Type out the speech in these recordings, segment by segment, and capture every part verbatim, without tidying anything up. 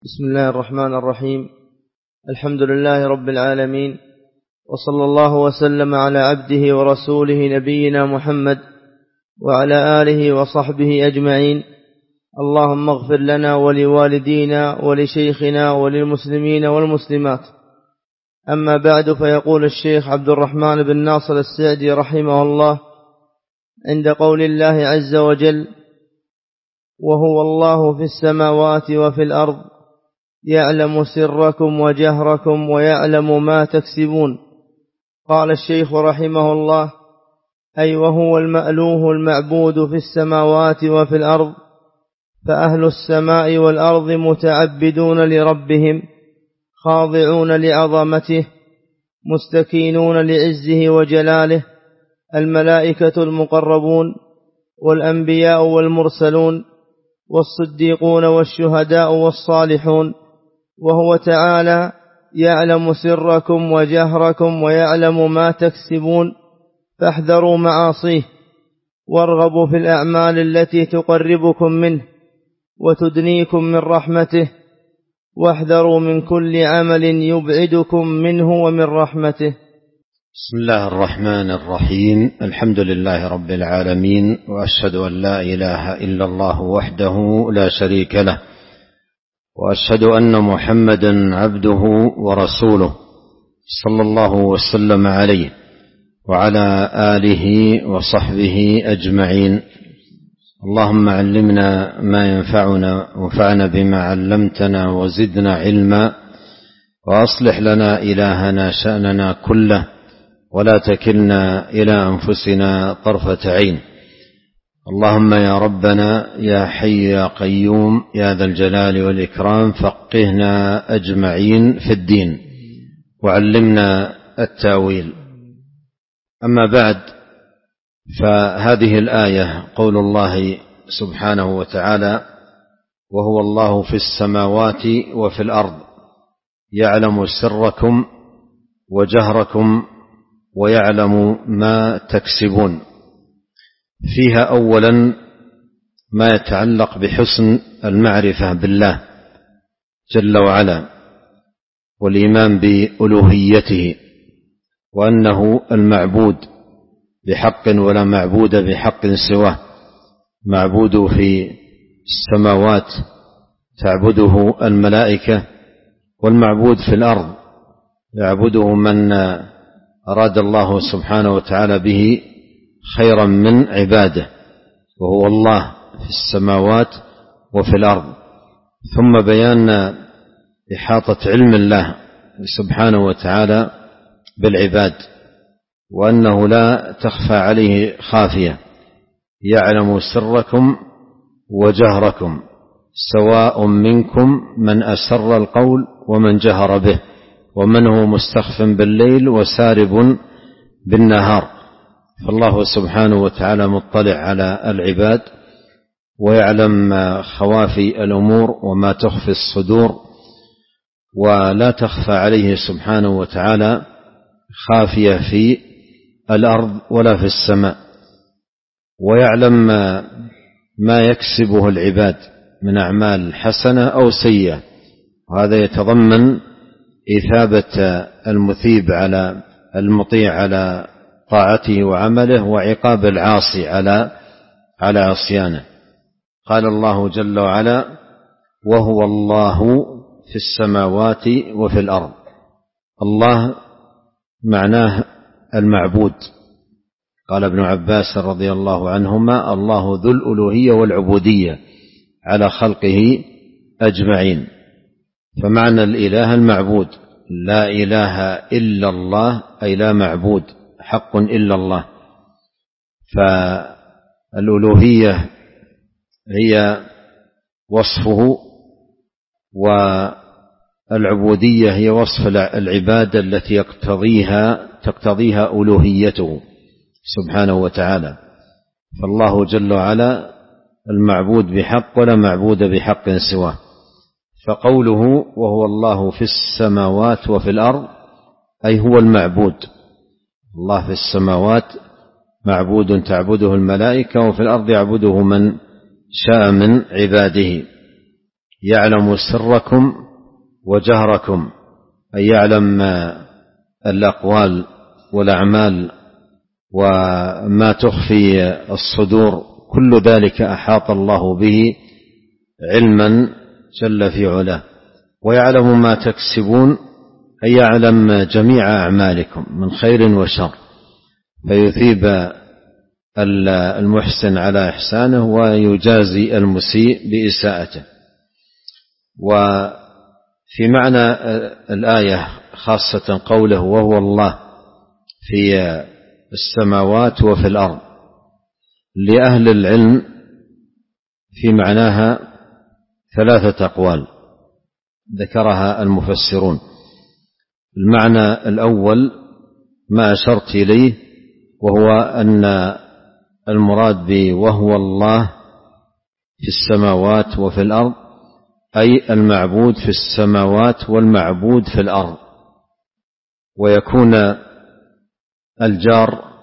بسم الله الرحمن الرحيم. الحمد لله رب العالمين، وصلى الله وسلم على عبده ورسوله نبينا محمد وعلى آله وصحبه أجمعين. اللهم اغفر لنا ولوالدينا ولشيخنا وللمسلمين والمسلمات. أما بعد، فيقول الشيخ عبد الرحمن بن ناصر السعدي رحمه الله عند قول الله عز وجل: وهو الله في السماوات وفي الأرض يعلم سركم وجهركم ويعلم ما تكسبون. قال الشيخ رحمه الله: أي وهو المألوه المعبود في السماوات وفي الأرض، فأهل السماء والأرض متعبدون لربهم، خاضعون لعظمته، مستكينون لعزه وجلاله، الملائكة المقربون والأنبياء والمرسلون والصديقون والشهداء والصالحون. وهو تعالى يعلم سركم وجهركم ويعلم ما تكسبون، فاحذروا معاصيه وارغبوا في الأعمال التي تقربكم منه وتدنيكم من رحمته، واحذروا من كل عمل يبعدكم منه ومن رحمته. بسم الله الرحمن الرحيم. الحمد لله رب العالمين، وأشهد أن لا إله إلا الله وحده لا شريك له، وأشهد أن محمدا عبده ورسوله صلى الله وسلم عليه وعلى آله وصحبه أجمعين. اللهم علمنا ما ينفعنا وانفعنا بما علمتنا وزدنا علما، وأصلح لنا إلهنا شأننا كله، ولا تكلنا إلى أنفسنا طرفة عين. اللهم يا ربنا يا حي يا قيوم يا ذا الجلال والإكرام، فقهنا أجمعين في الدين وعلمنا التأويل. أما بعد، فهذه الآية قول الله سبحانه وتعالى: وهو الله في السماوات وفي الأرض يعلم سركم وجهركم ويعلم ما تكسبون. فيها أولا ما يتعلق بحسن المعرفة بالله جل وعلا، والإيمان بألوهيته، وأنه المعبود بحق ولا معبود بحق سواه. معبود في السماوات تعبده الملائكة، والمعبود في الأرض يعبده من أراد الله سبحانه وتعالى به خيرا من عباده، وهو الله في السماوات وفي الأرض. ثم بيان إحاطة علم الله سبحانه وتعالى بالعباد، وأنه لا تخفى عليه خافية، يعلم سركم وجهركم، سواء منكم من أسر القول ومن جهر به، ومن هو مستخف بالليل وسارب بالنهار. فالله سبحانه وتعالى مطلع على العباد، ويعلم خوافي الأمور وما تخفي الصدور، ولا تخفى عليه سبحانه وتعالى خافية في الأرض ولا في السماء. ويعلم ما يكسبه العباد من أعمال حسنة أو سيئة، وهذا يتضمن إثابة المثيب على المطيع على طاعته وعمله، وعقاب العاصي على على عصيانه. قال الله جل وعلا: وهو الله في السماوات وفي الأرض. الله معناه المعبود. قال ابن عباس رضي الله عنهما: الله ذو الألوهية والعبودية على خلقه أجمعين. فمعنى الإله المعبود، لا إله إلا الله، أي لا معبود حق إلا الله. فالألوهية هي وصفه، والعبودية هي وصف العبادة التي يقتضيها تقتضيها ألوهيته سبحانه وتعالى. فالله جل وعلا المعبود بحق، ولا معبود بحق سواه. فقوله وهو الله في السماوات وفي الأرض، أي هو المعبود. الله في السماوات معبود تعبده الملائكة، وفي الأرض يعبده من شاء من عباده. يعلم سركم وجهركم، أي يعلم الأقوال والأعمال وما تخفي الصدور، كل ذلك أحاط الله به علما جل في علاه. ويعلم ما تكسبون، أي يعلم جميع أعمالكم من خير وشر، فيثيب المحسن على إحسانه ويجازي المسيء بإساءته. وفي معنى الآية خاصة قوله وهو الله في السماوات وفي الأرض، لأهل العلم في معناها ثلاثة أقوال ذكرها المفسرون. المعنى الأول ما أشرت إليه، وهو أن المراد به وهو الله في السماوات وفي الأرض، أي المعبود في السماوات والمعبود في الأرض، ويكون الجار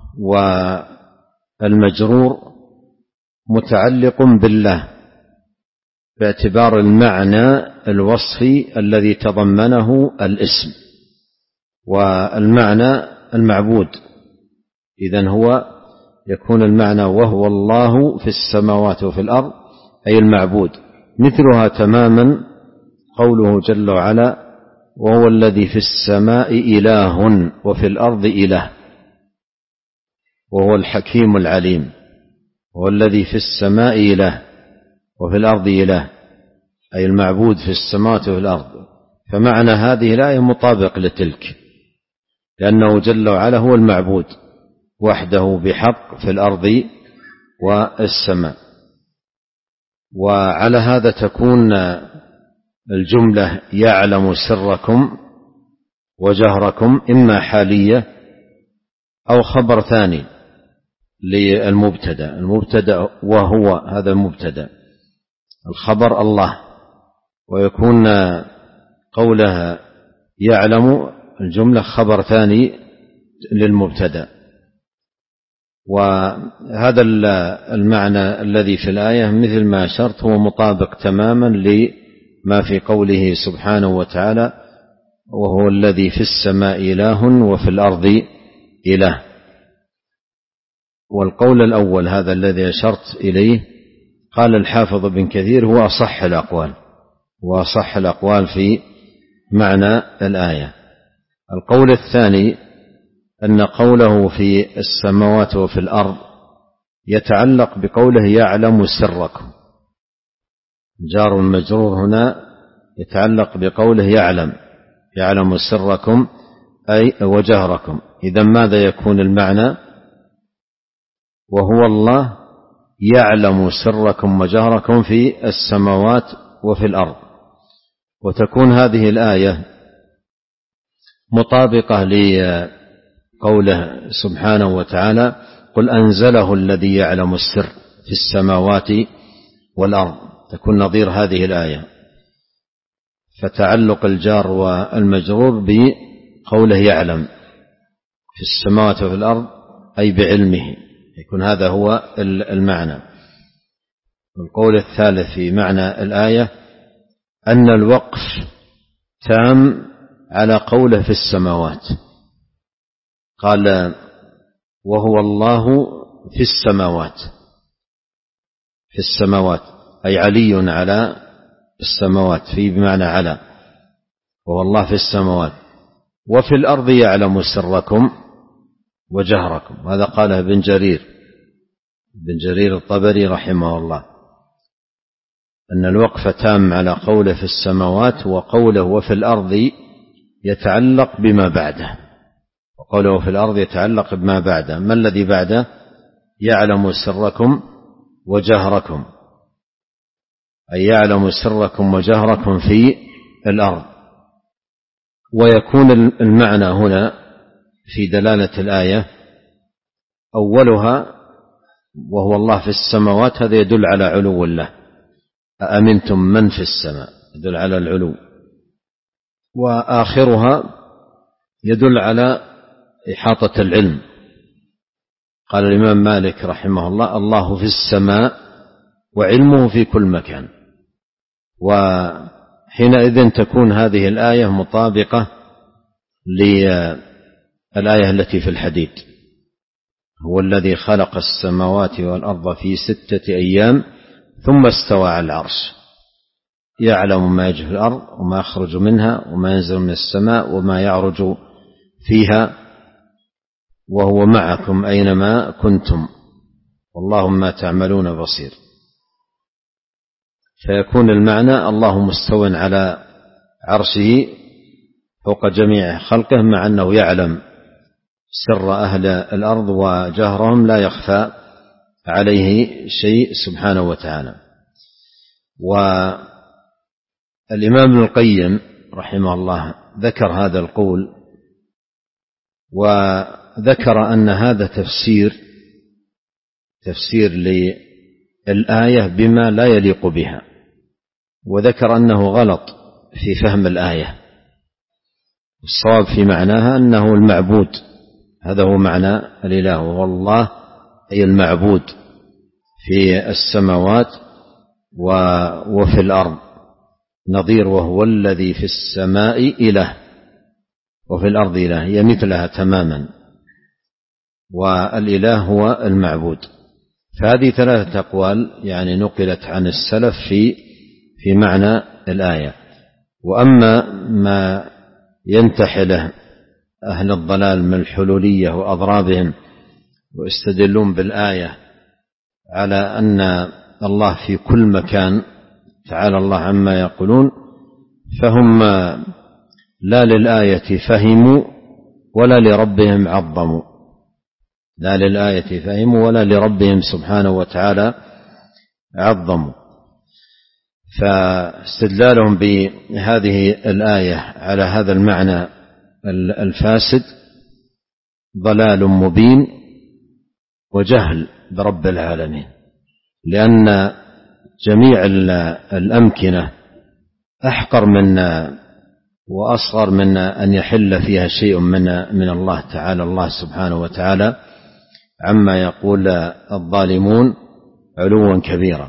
والمجرور متعلق بالله باعتبار المعنى الوصفي الذي تضمنه الاسم، والمعنى المعبود. إذن هو يكون المعنى وهو الله في السماوات وفي الأرض أي المعبود. مثلها تماما قوله جل وعلا وهو الذي في السماء إله وفي الأرض إله وهو الحكيم العليم. هو الذي في السماء إله وفي الأرض إله، أي المعبود في السماوات وفي الأرض. فمعنى هذه الآية مطابق لتلك، لأنه جل وعلا هو المعبود وحده بحق في الأرض والسماء. وعلى هذا تكون الجملة يعلم سركم وجهركم إما حالية أو خبر ثاني للمبتدأ. المبتدأ وهو هذا المبتدأ، الخبر الله، ويكون قولها يعلم الجملة خبر ثاني للمبتدأ. وهذا المعنى الذي في الآية مثل ما أشرت هو مطابق تماما لما في قوله سبحانه وتعالى وهو الذي في السماء إله وفي الأرض إله. والقول الأول هذا الذي أشرت إليه قال الحافظ ابن كثير هو أصح الأقوال، وأصح الأقوال في معنى الآية. القول الثاني أن قوله في السماوات وفي الأرض يتعلق بقوله يعلم سركم. جار المجرور هنا يتعلق بقوله يعلم يعلم سركم أي وجهركم. إذا ماذا يكون المعنى؟ وهو الله يعلم سركم وجهركم في السماوات وفي الأرض. وتكون هذه الآية مطابقة لقوله سبحانه وتعالى قل أنزله الذي يعلم السر في السماوات والأرض، تكون نظير هذه الآية. فتعلق الجار والمجرور بقوله يعلم في السماوات وفي الأرض أي بعلمه، يكون هذا هو المعنى. والقول الثالث في معنى الآية أن الوقف تام على قوله في السماوات. قال وهو الله في السماوات، في السماوات أي علي على السماوات، في بمعنى على، وهو الله في السماوات. وفي الأرض يعلم سركم وجهركم، هذا قاله ابن جرير ابن جرير الطبري رحمه الله، أن الوقف تام على قوله في السماوات، وقوله وفي الأرض يتعلق بما بعده، وقوله في الأرض يتعلق بما بعده. ما الذي بعده؟ يعلم سركم وجهركم، أي يعلم سركم وجهركم في الأرض. ويكون المعنى هنا في دلالة الآية أولها وهو الله في السماوات، هذا يدل على علو الله، أأمنتم من في السماء، يدل على العلو. وآخرها يدل على إحاطة العلم. قال الإمام مالك رحمه الله الله في السماء وعلمه في كل مكان، وحينئذ تكون هذه الآية مطابقة للآية التي في الحديد: هو الذي خلق السماوات والأرض في ستة أيام ثم استوى على العرش يعلم ما يجري في الأرض وما يخرج منها وما ينزل من السماء وما يعرج فيها وهو معكم أينما كنتم والله ما تعملون بصير. فيكون المعنى الله مستو على عرشه فوق جميع خلقه، مع أنه يعلم سر أهل الأرض وجهرهم، لا يخفى عليه شيء سبحانه وتعالى. والإمام ابن القيم رحمه الله ذكر هذا القول، وذكر أن هذا تفسير تفسير للآية بما لا يليق بها، وذكر أنه غلط في فهم الآية. الصواب في معناها أنه المعبود، هذا هو معنى الإله، والله أي المعبود في السماوات وفي الأرض نظير، وهو الذي في السماء إله وفي الأرض إله، هي مثلها تماما، والإله هو المعبود. فهذه ثلاثة أقوال يعني نقلت عن السلف في في معنى الآية. وأما ما ينتحله أهل الضلال من الحلولية وأضرابهم ويستدلون بالآية على أن الله في كل مكان تعالى الله عما يقولون، فهم لا للآية فهموا ولا لربهم عظموا، لا للآية فهموا ولا لربهم سبحانه وتعالى عظموا. فاستدلالهم بهذه الآية على هذا المعنى الفاسد ضلال مبين وجهل برب العالمين، لأن جميع الأمكنة أحقر من وأصغر من أن يحل فيها شيء من من الله تعالى الله سبحانه وتعالى عما يقول الظالمون علوا كبيرا.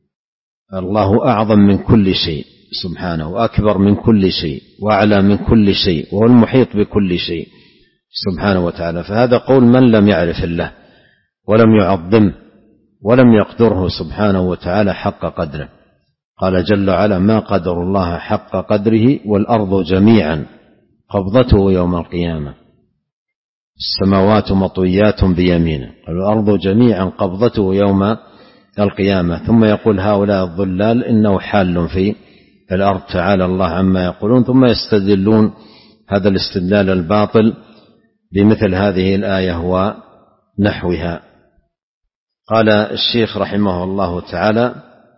الله أعظم من كل شيء سبحانه، وأكبر من كل شيء، وأعلى من كل شيء، وهو المحيط بكل شيء سبحانه وتعالى. فهذا قول من لم يعرف الله ولم يعظمه ولم يقدره سبحانه وتعالى حق قدره. قال جل وعلا: ما قدر الله حق قدره والأرض جميعا قبضته يوم القيامة، السماوات مطويات بيمينه، والأرض جميعا قبضته يوم القيامة. ثم يقول هؤلاء الضلال إنه حال في الأرض تعالى الله عما يقولون، ثم يستدلون هذا الاستدلال الباطل بمثل هذه الآية ونحوها. قال الشيخ رحمه الله تعالى: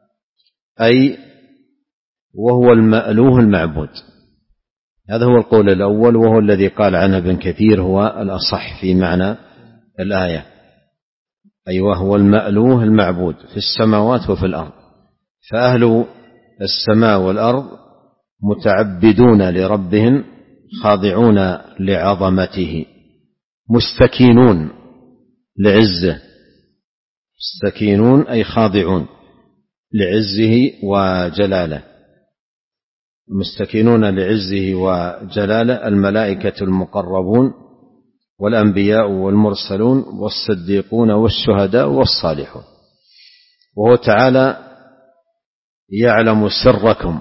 أي وهو المألوه المعبود. هذا هو القول الأول، وهو الذي قال عنه ابن كثير هو الأصح في معنى الآية، أي وهو المألوه المعبود في السماوات وفي الأرض. فأهل السماء والأرض متعبدون لربهم خاضعون لعظمته مستكينون لعزه، مستكينون أي خاضعون لعزه وجلاله، مستكينون لعزه وجلاله الملائكة المقربون والأنبياء والمرسلون والصديقون والشهداء والصالحون. وهو تعالى يعلم سركم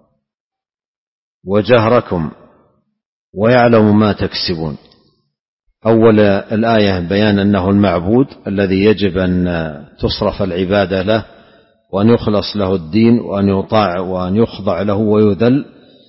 وجهركم ويعلم ما تكسبون. أول الآية بيان أنه المعبود الذي يجب أن تصرف العبادة له، وأن يخلص له الدين، وأن يطاع وأن يخضع له ويذل.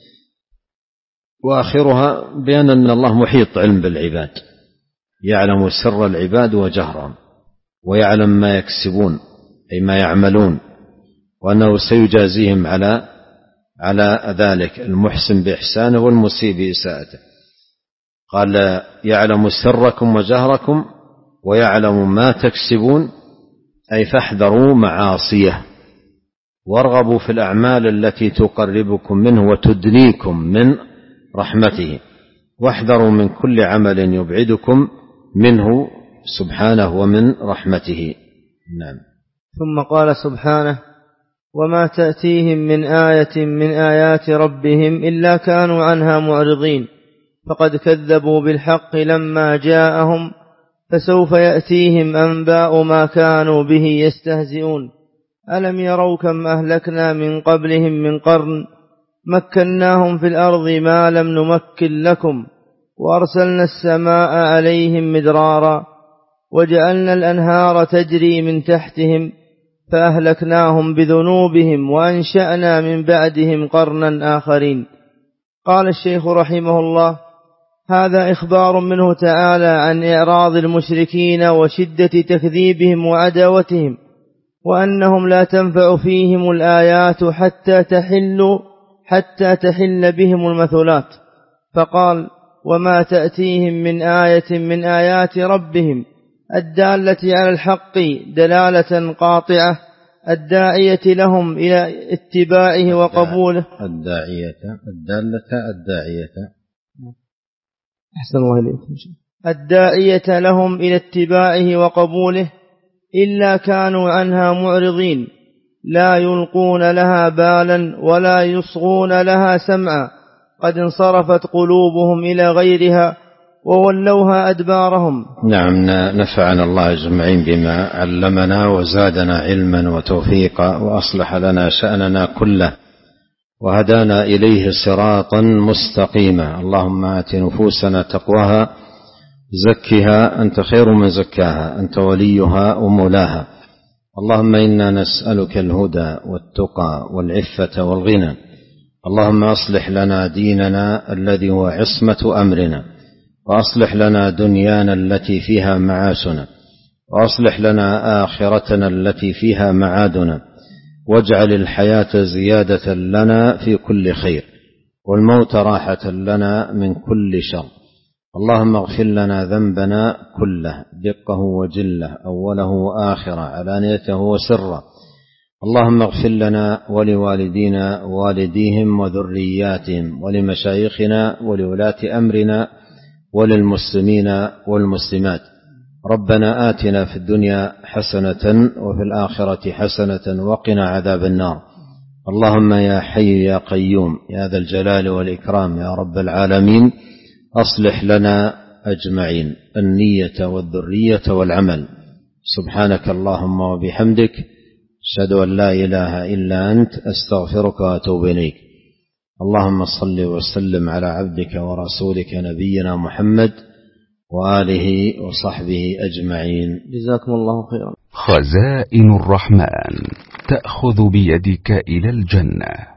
وآخرها بيان أن الله محيط علم بالعباد، يعلم سر العباد وجهرهم، ويعلم ما يكسبون أي ما يعملون، وأنه سيجازيهم على على ذلك، المحسن بإحسانه والمسيء بإساءته. قال: يعلم سركم وجهركم ويعلم ما تكسبون، أي فاحذروا معاصيه وارغبوا في الأعمال التي تقربكم منه وتدنيكم من رحمته، واحذروا من كل عمل يبعدكم منه سبحانه ومن رحمته. نعم. ثم قال سبحانه: وما تأتيهم من آية من آيات ربهم إلا كانوا عنها معرضين فقد كذبوا بالحق لما جاءهم فسوف يأتيهم أنباء ما كانوا به يستهزئون ألم يروا كم أهلكنا من قبلهم من قرن مكناهم في الأرض ما لم نمكن لكم وأرسلنا السماء عليهم مدرارا وجعلنا الأنهار تجري من تحتهم فأهلكناهم بذنوبهم وأنشأنا من بعدهم قرنا آخرين. قال الشيخ رحمه الله: هذا إخبار منه تعالى عن إعراض المشركين وشدة تكذيبهم وعداوتهم وأنهم لا تنفع فيهم الآيات حتى تحل حتى تحل بهم المثلات، فقال: وما تأتيهم من آية من آيات ربهم الدالة على الحق دلالة قاطعة الداعية لهم إلى اتباعه وقبوله. الداعية الدالة الداعية أحسن الله إليكم. الداعية لهم إلى اتباعه وقبوله إلا كانوا عنها معرضين لا يلقون لها بالا ولا يصغون لها سمعا قد انصرفت قلوبهم إلى غيرها وولوها أدبارهم. نعم، نفعنا الله أجمعين بما علمنا وزادنا علما وتوفيقا وأصلح لنا شأننا كله وهدانا إليه صراطا مستقيما. اللهم آت نفوسنا تقواها زكها أنت خير من زكاها أنت وليها ومولاها. اللهم إنا نسألك الهدى والتقى والعفة والغنى. اللهم أصلح لنا ديننا الذي هو عصمة أمرنا وأصلح لنا دنيانا التي فيها معاشنا وأصلح لنا آخرتنا التي فيها معادنا واجعل الحياة زيادة لنا في كل خير والموت راحة لنا من كل شر. اللهم اغفر لنا ذنبنا كله دقه وجله أوله وآخره علانيته وسره. اللهم اغفر لنا ولوالدينا ووالديهم وذرياتهم ولمشايخنا ولولاة أمرنا وللمسلمين والمسلمات. ربنا آتنا في الدنيا حسنة وفي الآخرة حسنة وقنا عذاب النار. اللهم يا حي يا قيوم يا ذا الجلال والإكرام يا رب العالمين أصلح لنا أجمعين النية والذرية والعمل. سبحانك اللهم وبحمدك أشهد أن لا إله إلا أنت أستغفرك وأتوب إليك. اللهم صل وسلم على عبدك ورسولك نبينا محمد وآله وصحبه أجمعين. جزاكم الله خيرا. خزائن الرحمن تأخذ بيدك إلى الجنة.